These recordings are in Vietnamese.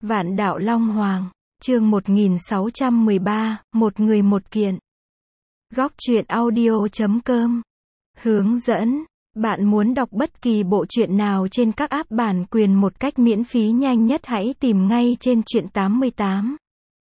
Vạn đạo Long Hoàng, chương 1613, một người một kiện. Góc truyện audio.com. Hướng dẫn. Bạn muốn đọc bất kỳ bộ truyện nào trên các app bản quyền một cách miễn phí nhanh nhất hãy tìm ngay trên truyện 88.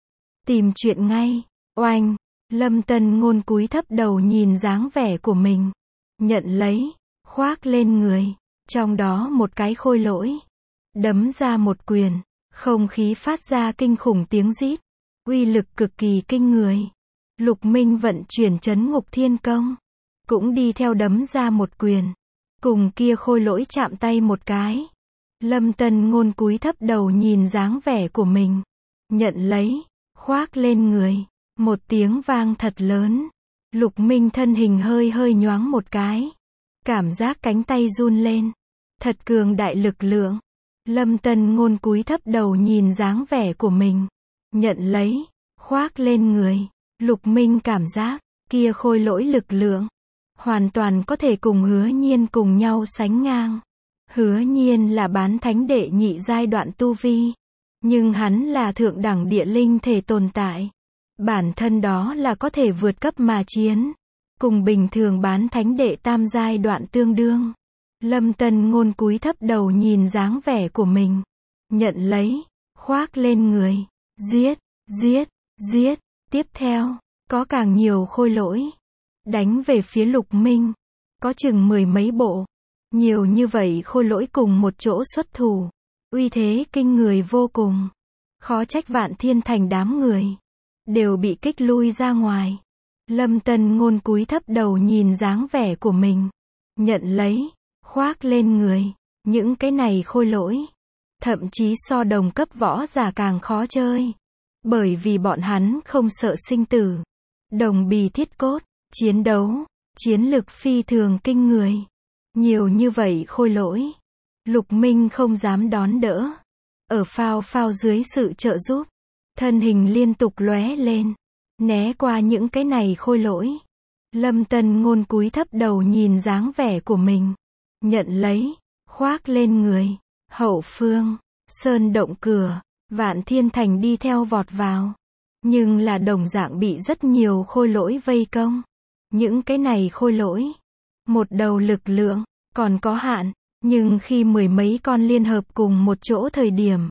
Tìm truyện ngay. Oanh. Lâm Tân Ngôn cúi thấp đầu nhìn dáng vẻ của mình. Nhận lấy. Khoác lên người. Trong đó một cái khôi lỗi. Đấm ra một quyền. Không khí phát ra kinh khủng tiếng rít. Uy lực cực kỳ kinh người. Lục Minh vận chuyển trấn ngục thiên công. Cũng đi theo đấm ra một quyền. Cùng kia khôi lỗi chạm tay một cái. Lâm Tân Ngôn cúi thấp đầu nhìn dáng vẻ của mình. Nhận lấy. Khoác lên người. Một tiếng vang thật lớn. Lục Minh thân hình hơi hơi nhoáng một cái. Cảm giác cánh tay run lên. Thật cường đại lực lượng. Lâm Tân Ngôn cúi thấp đầu nhìn dáng vẻ của mình. Nhận lấy. Khoác lên người. Lục Minh cảm giác. Kia khôi lỗi lực lượng. Hoàn toàn có thể cùng Hứa Nhiên cùng nhau sánh ngang. Hứa Nhiên là bán thánh đệ nhị giai đoạn tu vi. Nhưng hắn là thượng đẳng địa linh thể tồn tại. Bản thân đó là có thể vượt cấp mà chiến. Cùng bình thường bán thánh đệ tam giai đoạn tương đương. Lâm Tân Ngôn cúi thấp đầu nhìn dáng vẻ của mình. Nhận lấy. Khoác lên người. Giết. Giết. Giết. Tiếp theo. Có càng nhiều khôi lỗi. Đánh về phía Lục Minh. Có chừng mười mấy bộ. Nhiều như vậy khôi lỗi cùng một chỗ xuất thủ. Uy thế kinh người vô cùng. Khó trách Vạn Thiên Thành đám người. Đều bị kích lui ra ngoài. Lâm Tân Ngôn cúi thấp đầu nhìn dáng vẻ của mình. Nhận lấy. Khoác lên người. Những cái này khôi lỗi. Thậm chí so đồng cấp võ giả càng khó chơi. Bởi vì bọn hắn không sợ sinh tử. Đồng bì thiết cốt. Chiến đấu. Chiến lực phi thường kinh người. Nhiều như vậy khôi lỗi. Lục Minh không dám đón đỡ. Ở phao phao dưới sự trợ giúp. Thân hình liên tục lóe lên. Né qua những cái này khôi lỗi. Lâm Tân Ngôn cúi thấp đầu nhìn dáng vẻ của mình. Nhận lấy. Khoác lên người. Hậu phương. Sơn động cửa. Vạn Thiên Thành đi theo vọt vào. Nhưng là đồng dạng bị rất nhiều khôi lỗi vây công. Những cái này khôi lỗi. Một đầu lực lượng. Còn có hạn. Nhưng khi mười mấy con liên hợp cùng một chỗ thời điểm.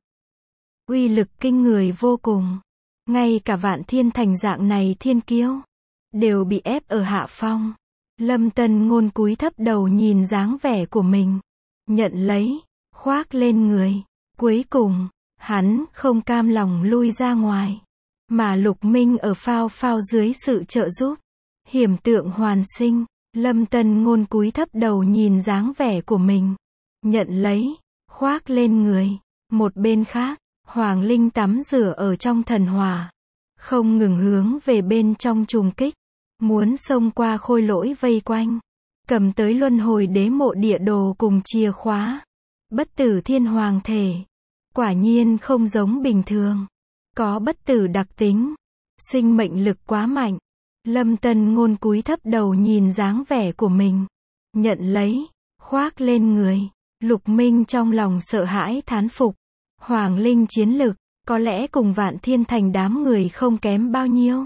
Uy lực kinh người vô cùng. Ngay cả Vạn Thiên Thành dạng này thiên kiêu. Đều bị ép ở hạ phong. Lâm Tân Ngôn cúi thấp đầu nhìn dáng vẻ của mình. Nhận lấy. Khoác lên người. Cuối cùng. Hắn không cam lòng lui ra ngoài. Mà Lục Minh ở phao phao dưới sự trợ giúp. Hiểm tượng hoàn sinh. Lâm Tân Ngôn cúi thấp đầu nhìn dáng vẻ của mình. Nhận lấy. Khoác lên người. Một bên khác. Hoàng Linh tắm rửa ở trong thần hỏa. Không ngừng hướng về bên trong trùng kích. Muốn xông qua khôi lỗi vây quanh. Cầm tới luân hồi đế mộ địa đồ cùng chìa khóa. Bất tử thiên hoàng thể. Quả nhiên không giống bình thường. Có bất tử đặc tính. Sinh mệnh lực quá mạnh. Lâm Tân Ngôn cúi thấp đầu nhìn dáng vẻ của mình. Nhận lấy. Khoác lên người. Lục Minh trong lòng sợ hãi thán phục. Hoàng Linh chiến lực. Có lẽ cùng Vạn Thiên Thành đám người không kém bao nhiêu.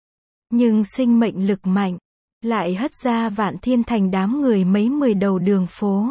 Nhưng sinh mệnh lực mạnh. Lại hất ra Vạn Thiên Thành đám người mấy 10 đầu đường phố.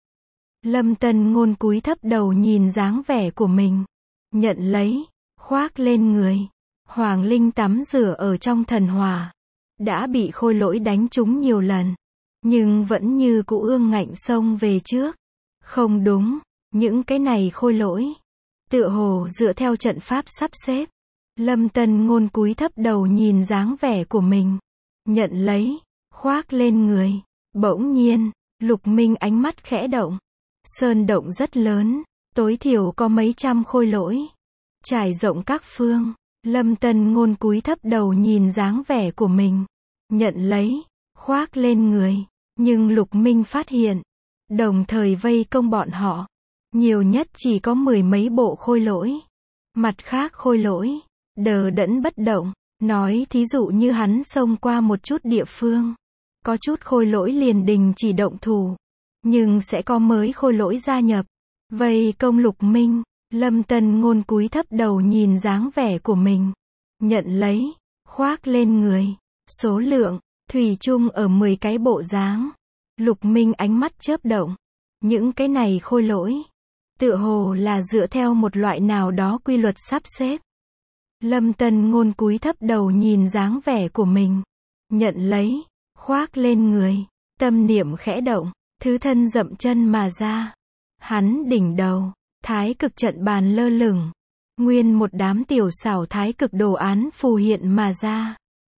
Lâm Tân Ngôn cúi thấp đầu nhìn dáng vẻ của mình. Nhận lấy. Khoác lên người. Hoàng Linh tắm rửa ở trong thần hỏa. Đã bị khôi lỗi đánh trúng nhiều lần. Nhưng vẫn như cũ ương ngạnh xông về trước. Không đúng. Những cái này khôi lỗi. Tựa hồ dựa theo trận pháp sắp xếp. Lâm Tân Ngôn cúi thấp đầu nhìn dáng vẻ của mình. Nhận lấy. Khoác lên người. Bỗng nhiên. Lục Minh ánh mắt khẽ động. Sơn động rất lớn. Tối thiểu có mấy trăm khôi lỗi. Trải rộng các phương. Lâm Tân Ngôn cúi thấp đầu nhìn dáng vẻ của mình. Nhận lấy. Khoác lên người. Nhưng Lục Minh phát hiện. Đồng thời vây công bọn họ. Nhiều nhất chỉ có mười mấy bộ khôi lỗi. Mặt khác khôi lỗi. Đờ đẫn bất động. Nói thí dụ như hắn xông qua một chút địa phương. Có chút khôi lỗi liền đình chỉ động thủ. Nhưng sẽ có mới khôi lỗi gia nhập. Vây công Lục Minh. Lâm Tân Ngôn cúi thấp đầu nhìn dáng vẻ của mình. Nhận lấy, khoác lên người. Số lượng, thủy chung ở 10 cái bộ dáng. Lục Minh ánh mắt chớp động. Những cái này khôi lỗi. Tựa hồ là dựa theo một loại nào đó quy luật sắp xếp. Lâm Tân Ngôn cúi thấp đầu nhìn dáng vẻ của mình. Nhận lấy, khoác lên người. Tâm niệm khẽ động, thứ thân dậm chân mà ra. Hắn đỉnh đầu, thái cực trận bàn lơ lửng. Nguyên một đám tiểu xảo thái cực đồ án phù hiện mà ra.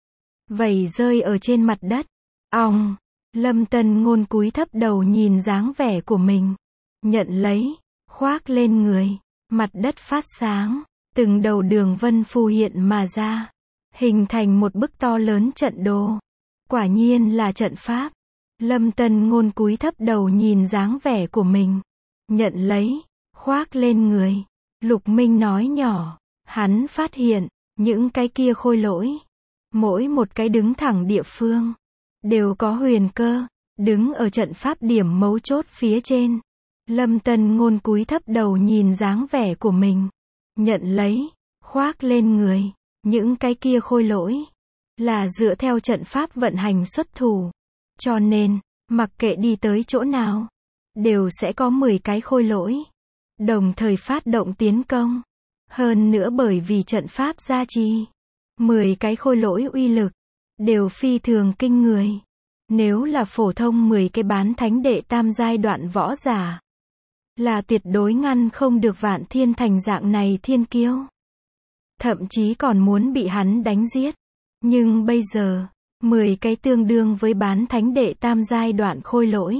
Vẩy rơi ở trên mặt đất. Ong, Lâm Tân Ngôn cúi thấp đầu nhìn dáng vẻ của mình. Nhận lấy, khoác lên người. Mặt đất phát sáng, từng đầu đường vân phù hiện mà ra. Hình thành một bức to lớn trận đồ. Quả nhiên là trận pháp. Lâm Tân Ngôn cúi thấp đầu nhìn dáng vẻ của mình. Nhận lấy, khoác lên người. Lục Minh nói nhỏ. Hắn phát hiện, những cái kia khôi lỗi. Mỗi một cái đứng thẳng địa phương. Đều có huyền cơ. Đứng ở trận pháp điểm mấu chốt phía trên. Lâm Tân Ngôn cúi thấp đầu nhìn dáng vẻ của mình. Nhận lấy, khoác lên người. Những cái kia khôi lỗi. Là dựa theo trận pháp vận hành xuất thủ. Cho nên, mặc kệ đi tới chỗ nào. Đều sẽ có 10 cái khôi lỗi. Đồng thời phát động tiến công. Hơn nữa bởi vì trận pháp gia trì. 10 cái khôi lỗi uy lực. Đều phi thường kinh người. Nếu là phổ thông 10 cái bán thánh đệ tam giai đoạn võ giả. Là tuyệt đối ngăn không được Vạn Thiên Thành dạng này thiên kiêu. Thậm chí còn muốn bị hắn đánh giết. Nhưng bây giờ, 10 cái tương đương với bán thánh đệ tam giai đoạn khôi lỗi.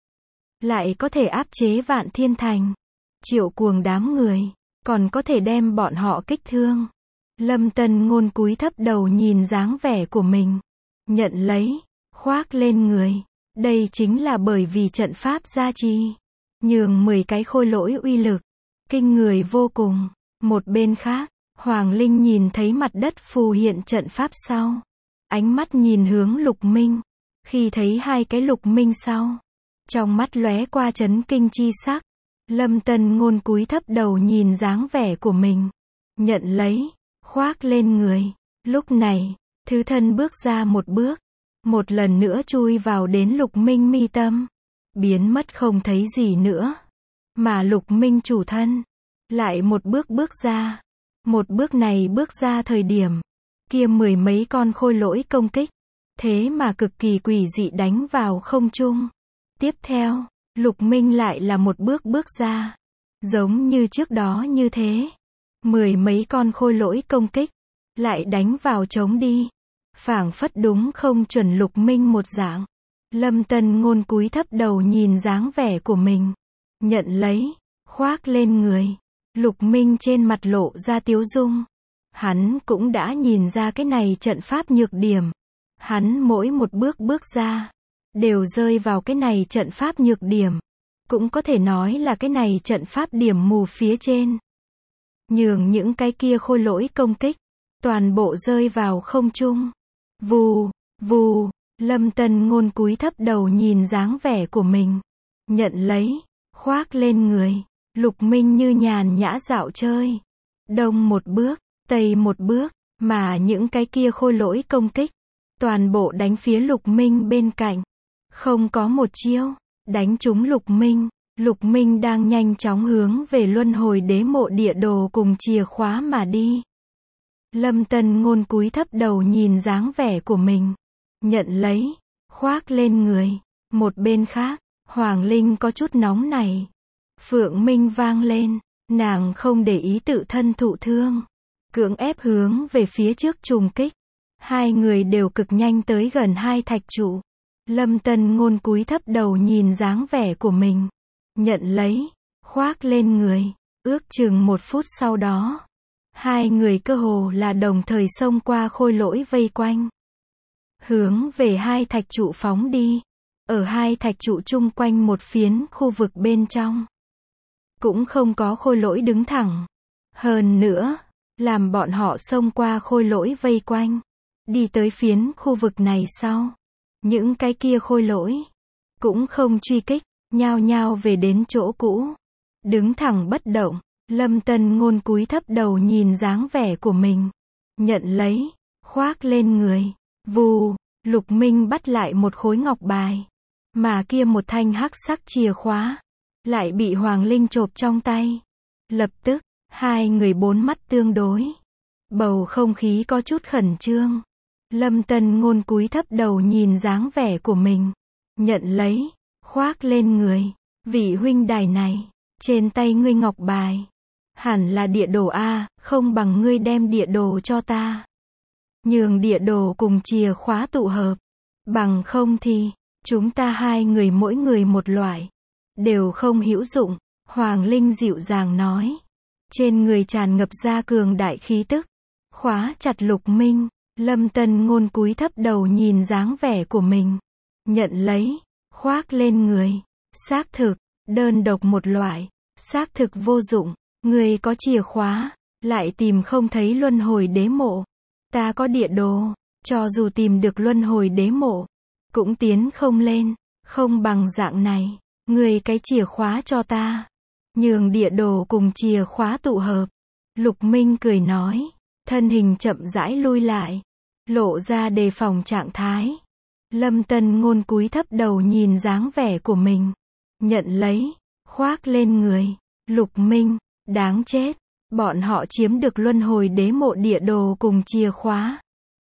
Lại có thể áp chế Vạn Thiên Thành. Triệu cuồng đám người. Còn có thể đem bọn họ kích thương. Lâm Tân Ngôn cúi thấp đầu nhìn dáng vẻ của mình. Nhận lấy, khoác lên người. Đây chính là bởi vì trận pháp gia trì. Nhường 10 cái khôi lỗi uy lực. Kinh người vô cùng. Một bên khác, Hoàng Linh nhìn thấy mặt đất phù hiện trận pháp sau. Ánh mắt nhìn hướng Lục Minh. Khi thấy hai cái Lục Minh sau. Trong mắt lóe qua chấn kinh chi sắc. Lâm Tân Ngôn cúi thấp đầu nhìn dáng vẻ của mình. Nhận lấy, khoác lên người. Lúc này, thứ thân bước ra một bước. Một lần nữa chui vào đến Lục Minh mi tâm. Biến mất không thấy gì nữa. Mà Lục Minh chủ thân. Lại một bước bước ra. Một bước này bước ra thời điểm. Kia 10 mấy con khôi lỗi công kích. Thế mà cực kỳ quỷ dị đánh vào không trung. Tiếp theo, Lục Minh lại là một bước bước ra. Giống như trước đó như thế. 10 mấy con khôi lỗi công kích. Lại đánh vào trống đi. Phảng phất đúng không chuẩn Lục Minh một dạng. Lâm Tân Ngôn cúi thấp đầu nhìn dáng vẻ của mình. Nhận lấy, khoác lên người. Lục Minh trên mặt lộ ra tiếu dung. Hắn cũng đã nhìn ra cái này trận pháp nhược điểm. Hắn mỗi một bước bước ra. Đều rơi vào cái này trận pháp nhược điểm. Cũng có thể nói là cái này trận pháp điểm mù phía trên. Nhường những cái kia khôi lỗi công kích. Toàn bộ rơi vào không trung. Vù, vù. Lâm Tân Ngôn cúi thấp đầu nhìn dáng vẻ của mình. Nhận lấy, khoác lên người. Lục Minh như nhàn nhã dạo chơi. Đông một bước, tây một bước. Mà những cái kia khôi lỗi công kích. Toàn bộ đánh phía Lục Minh bên cạnh. Không có một chiêu. Đánh trúng Lục Minh. Lục Minh đang nhanh chóng hướng về luân hồi đế mộ địa đồ cùng chìa khóa mà đi. Lâm Tân Ngôn cúi thấp đầu nhìn dáng vẻ của mình. Nhận lấy, khoác lên người. Một bên khác, Hoàng Linh có chút nóng này. Phượng Minh vang lên. Nàng không để ý tự thân thụ thương. Cưỡng ép hướng về phía trước trùng kích. Hai người đều cực nhanh tới gần hai thạch trụ. Lâm Tân Ngôn cúi thấp đầu nhìn dáng vẻ của mình. Nhận lấy, khoác lên người. Ước chừng 1 phút sau đó. Hai người cơ hồ là đồng thời xông qua khôi lỗi vây quanh. Hướng về hai thạch trụ phóng đi. Ở hai thạch trụ chung quanh một phiến khu vực bên trong. Cũng không có khôi lỗi đứng thẳng. Hơn nữa, làm bọn họ xông qua khôi lỗi vây quanh. Đi tới phiến khu vực này sau. Những cái kia khôi lỗi. Cũng không truy kích, nhao nhao về đến chỗ cũ. Đứng thẳng bất động. Lâm Tân Ngôn cúi thấp đầu nhìn dáng vẻ của mình. Nhận lấy, khoác lên người. Vù, Lục Minh bắt lại một khối ngọc bài. Mà kia một thanh hắc sắc chìa khóa. Lại bị Hoàng Linh chộp trong tay. Lập tức, hai người bốn mắt tương đối. Bầu không khí có chút khẩn trương. Lâm Tân Ngôn cúi thấp đầu nhìn dáng vẻ của mình. Nhận lấy, khoác lên người. Vị huynh đài này, trên tay ngươi ngọc bài. Hẳn là địa đồ A, không bằng ngươi đem địa đồ cho ta. Nhường địa đồ cùng chìa khóa tụ hợp. Bằng không thì, chúng ta hai người mỗi người một loại. Đều không hữu dụng, Hoàng Linh dịu dàng nói. Trên người tràn ngập ra cường đại khí tức. Khóa chặt Lục Minh. Lâm Tân Ngôn cúi thấp đầu nhìn dáng vẻ của mình. Nhận lấy, khoác lên người. Xác thực, đơn độc một loại. Xác thực vô dụng. Người có chìa khóa, lại tìm không thấy luân hồi đế mộ. Ta có địa đồ, cho dù tìm được luân hồi đế mộ, cũng tiến không lên. Không bằng dạng này, người cái chìa khóa cho ta. Nhường địa đồ cùng chìa khóa tụ hợp. Lục Minh cười nói. Thân hình chậm rãi lui lại. Lộ ra đề phòng trạng thái. Lâm Tân Ngôn cúi thấp đầu nhìn dáng vẻ của mình. Nhận lấy, khoác lên người. Lục Minh, đáng chết. Bọn họ chiếm được luân hồi đế mộ địa đồ cùng chìa khóa.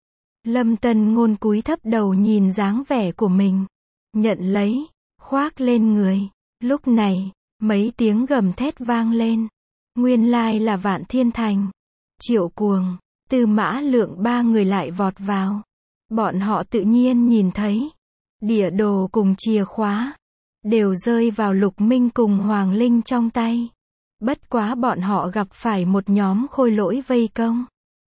Lâm Tân Ngôn cúi thấp đầu nhìn dáng vẻ của mình. Nhận lấy, khoác lên người. Lúc này, mấy tiếng gầm thét vang lên. Nguyên lai là Vạn Thiên Thành. Triệu Cuồng, Tư Mã Lượng ba người lại vọt vào. Bọn họ tự nhiên nhìn thấy. Địa đồ cùng chìa khóa. Đều rơi vào Lục Minh cùng Hoàng Linh trong tay. Bất quá bọn họ gặp phải một nhóm khôi lỗi vây công.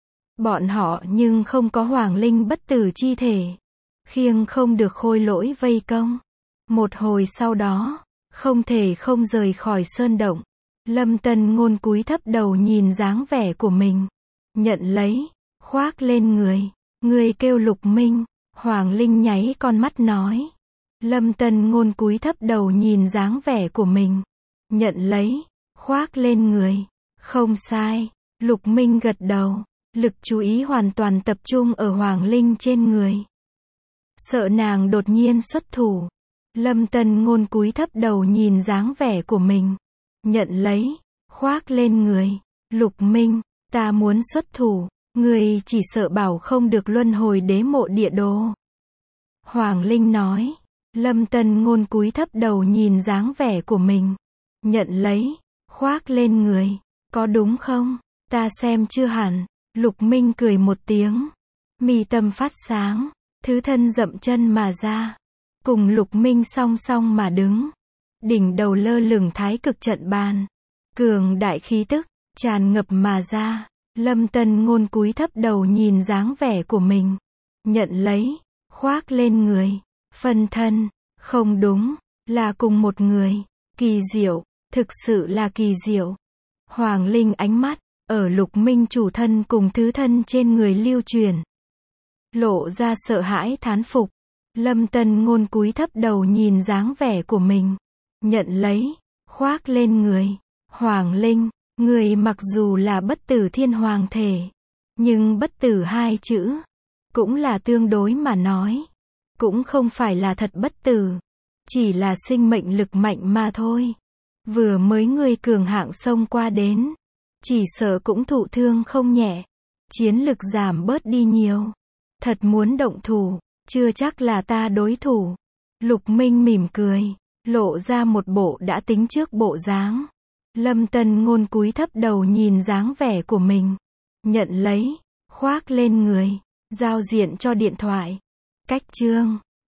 Bọn họ nhưng không có Hoàng Linh bất tử chi thể. Khiêng không được khôi lỗi vây công. Một hồi sau đó, không thể không rời khỏi sơn động. Lâm Tân Ngôn cúi thấp đầu nhìn dáng vẻ của mình. Nhận lấy, khoác lên người. Người kêu Lục Minh. Hoàng Linh nháy con mắt nói. Lâm Tân Ngôn cúi thấp đầu nhìn dáng vẻ của mình. Nhận lấy, khoác lên người. Không sai. Lục Minh gật đầu. Lực chú ý hoàn toàn tập trung ở Hoàng Linh trên người. Sợ nàng đột nhiên xuất thủ. Lâm Tân Ngôn cúi thấp đầu nhìn dáng vẻ của mình. Nhận lấy, khoác lên người. Lục Minh, ta muốn xuất thủ. Người chỉ sợ bảo không được luân hồi đế mộ địa đồ. Hoàng Linh nói. Lâm Tân Ngôn cúi thấp đầu nhìn dáng vẻ của mình. Nhận lấy, khoác lên người. Có đúng không? Ta xem chưa hẳn. Lục Minh cười một tiếng. Mi tâm phát sáng. Thứ thân dậm chân mà ra. Cùng Lục Minh song song mà đứng. Đỉnh đầu lơ lửng thái cực trận bàn. Cường đại khí tức, tràn ngập mà ra. Lâm Tân Ngôn cúi thấp đầu nhìn dáng vẻ của mình. Nhận lấy, khoác lên người. Phân thân, không đúng, là cùng một người. Kỳ diệu, thực sự là kỳ diệu. Hoàng Linh ánh mắt, ở Lục Minh chủ thân cùng thứ thân trên người lưu truyền. Lộ ra sợ hãi thán phục. Lâm Tân Ngôn cúi thấp đầu nhìn dáng vẻ của mình. Nhận lấy, khoác lên người. Hoàng Linh, người mặc dù là bất tử thiên hoàng thể. Nhưng bất tử hai chữ. Cũng là tương đối mà nói. Cũng không phải là thật bất tử. Chỉ là sinh mệnh lực mạnh mà thôi. Vừa mới người cường hạng xông qua đến. Chỉ sợ cũng thụ thương không nhẹ. Chiến lực giảm bớt đi nhiều. Thật muốn động thủ. Chưa chắc là ta đối thủ. Lục Minh mỉm cười. Lộ ra một bộ đã tính trước bộ dáng. Lâm Tân Ngôn cúi thấp đầu nhìn dáng vẻ của mình. Nhận lấy, khoác lên người. Giao diện cho điện thoại. Cách chương